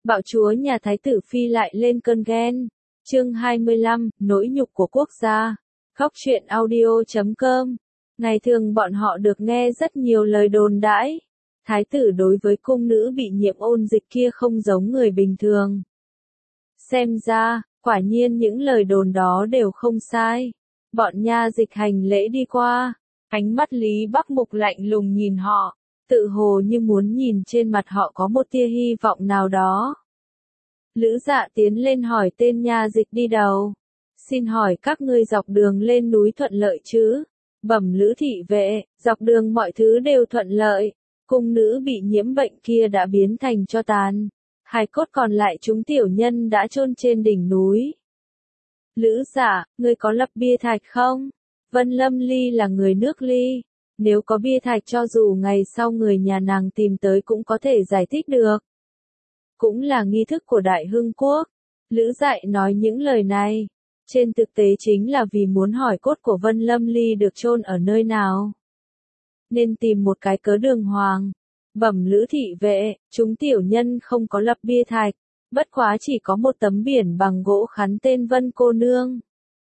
Bạo chúa nhà Thái tử Phi lại lên cơn ghen. Chương 25, nỗi nhục của quốc gia. Khóc chuyện audio.com. Ngày thường bọn họ được nghe rất nhiều lời đồn đãi. Thái tử đối với cung nữ bị nhiễm ôn dịch kia không giống người bình thường. Xem ra, quả nhiên những lời đồn đó đều không sai. Bọn nha dịch hành lễ đi qua. Ánh mắt Lý Bắc Mục lạnh lùng nhìn họ, tự hồ như muốn nhìn trên mặt họ có một tia hy vọng nào đó. Lữ Dạ tiến lên hỏi tên nha dịch đi đầu. Xin hỏi các ngươi dọc đường lên núi thuận lợi chứ? Bẩm Lữ thị vệ, dọc đường mọi thứ đều thuận lợi. Cung nữ bị nhiễm bệnh kia đã biến thành tro tàn. Hài cốt còn lại chúng tiểu nhân đã chôn trên đỉnh núi. Lữ Dạ, ngươi có lập bia thạch không? Vân Lâm Ly là người nước Ly. Nếu có bia thạch cho dù ngày sau người nhà nàng tìm tới cũng có thể giải thích được. Cũng là nghi thức của Đại Hưng Quốc. Lữ Dại nói những lời này. Trên thực tế chính là vì muốn hỏi cốt của Vân Lâm Ly được chôn ở nơi nào. Nên tìm một cái cớ đường hoàng. Bẩm Lữ thị vệ, chúng tiểu nhân không có lập bia thạch. Bất quá chỉ có một tấm biển bằng gỗ khắn tên Vân cô nương.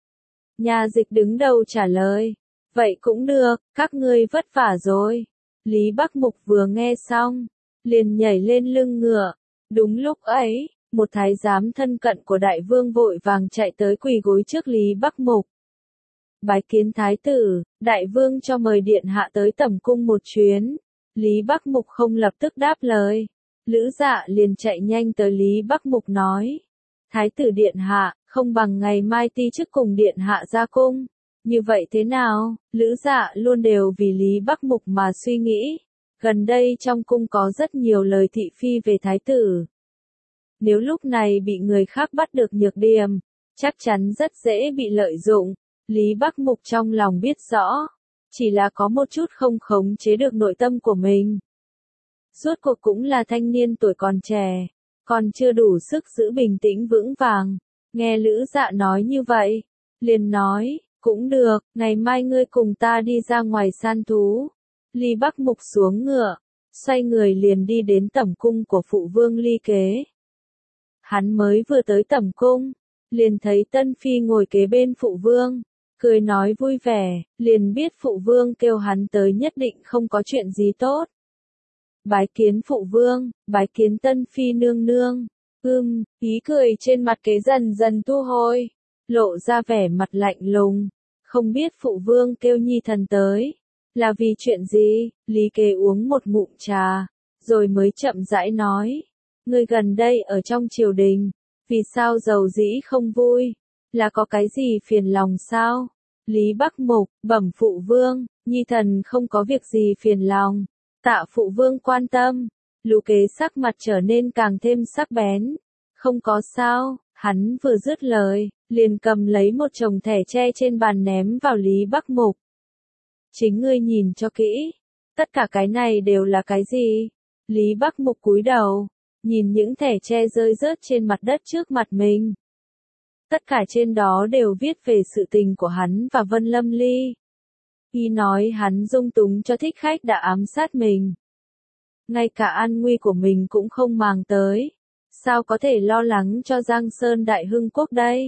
Nhà dịch đứng đầu trả lời. Vậy cũng được, các ngươi vất vả rồi. Lý Bắc Mục vừa nghe xong, liền nhảy lên lưng ngựa. Đúng lúc ấy, một thái giám thân cận của đại vương vội vàng chạy tới quỳ gối trước Lý Bắc Mục. Bái kiến thái tử, đại vương cho mời điện hạ tới tẩm cung một chuyến. Lý Bắc Mục không lập tức đáp lời. Lữ Dạ liền chạy nhanh tới Lý Bắc Mục nói. Thái tử điện hạ, không bằng ngày mai ti chức cùng điện hạ ra cung. Như vậy thế nào? Lữ Dạ luôn đều vì Lý Bắc Mục mà suy nghĩ. Gần đây trong cung có rất nhiều lời thị phi về thái tử. Nếu lúc này bị người khác bắt được nhược điểm, chắc chắn rất dễ bị lợi dụng. Lý Bắc Mục trong lòng biết rõ, chỉ là có một chút không khống chế được nội tâm của mình. Rốt cuộc cũng là thanh niên tuổi còn trẻ, còn chưa đủ sức giữ bình tĩnh vững vàng. Nghe Lữ Dạ nói như vậy, liền nói, cũng được, ngày mai ngươi cùng ta đi ra ngoài săn thú. Lý Bắc Mục xuống ngựa, xoay người liền đi đến tẩm cung của phụ vương Lý Kế. Hắn mới vừa tới tẩm cung, liền thấy Tân Phi ngồi kế bên phụ vương, cười nói vui vẻ, liền biết phụ vương kêu hắn tới nhất định không có chuyện gì tốt. Bái kiến phụ vương, bái kiến Tân Phi nương nương. Ý cười trên mặt Kế dần dần thu hồi, lộ ra vẻ mặt lạnh lùng. Không biết phụ vương kêu nhi thần tới, là vì chuyện gì? Lý Kế uống một ngụm trà, rồi mới chậm rãi nói. Ngươi gần đây ở trong triều đình, vì sao giàu dĩ không vui? Là có cái gì phiền lòng sao? Lý Bắc Mục, bẩm phụ vương, nhi thần không có việc gì phiền lòng. Tạ phụ vương quan tâm. Lữ Kế sắc mặt trở nên càng thêm sắc bén. Không có sao, hắn vừa dứt lời, liền cầm lấy một chồng thẻ tre trên bàn ném vào Lý Bắc Mục. Chính ngươi nhìn cho kỹ, tất cả cái này đều là cái gì? Lý Bắc Mục cúi đầu, nhìn những thẻ tre rơi rớt trên mặt đất trước mặt mình. Tất cả trên đó đều viết về sự tình của hắn và Vân Lâm Ly. Y nói hắn dung túng cho thích khách đã ám sát mình. Ngay cả an nguy của mình cũng không màng tới. Sao có thể lo lắng cho Giang Sơn Đại Hưng Quốc đây?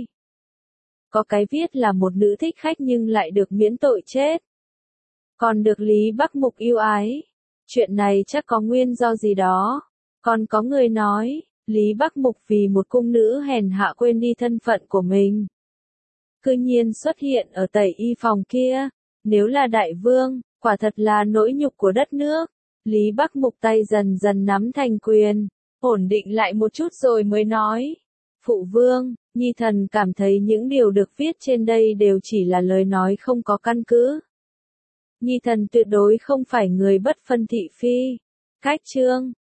Có cái viết là một nữ thích khách nhưng lại được miễn tội chết. Còn được Lý Bắc Mục yêu ái. Chuyện này chắc có nguyên do gì đó. Còn có người nói, Lý Bắc Mục vì một cung nữ hèn hạ quên đi thân phận của mình. Cư nhiên xuất hiện ở tẩy y phòng kia. Nếu là đại vương, quả thật là nỗi nhục của đất nước. Lý Bắc Mục tay dần dần nắm thành quyền, ổn định lại một chút rồi mới nói. Phụ vương, nhi thần cảm thấy những điều được viết trên đây đều chỉ là lời nói không có căn cứ. Nhi thần tuyệt đối không phải người bất phân thị phi. Cách chương,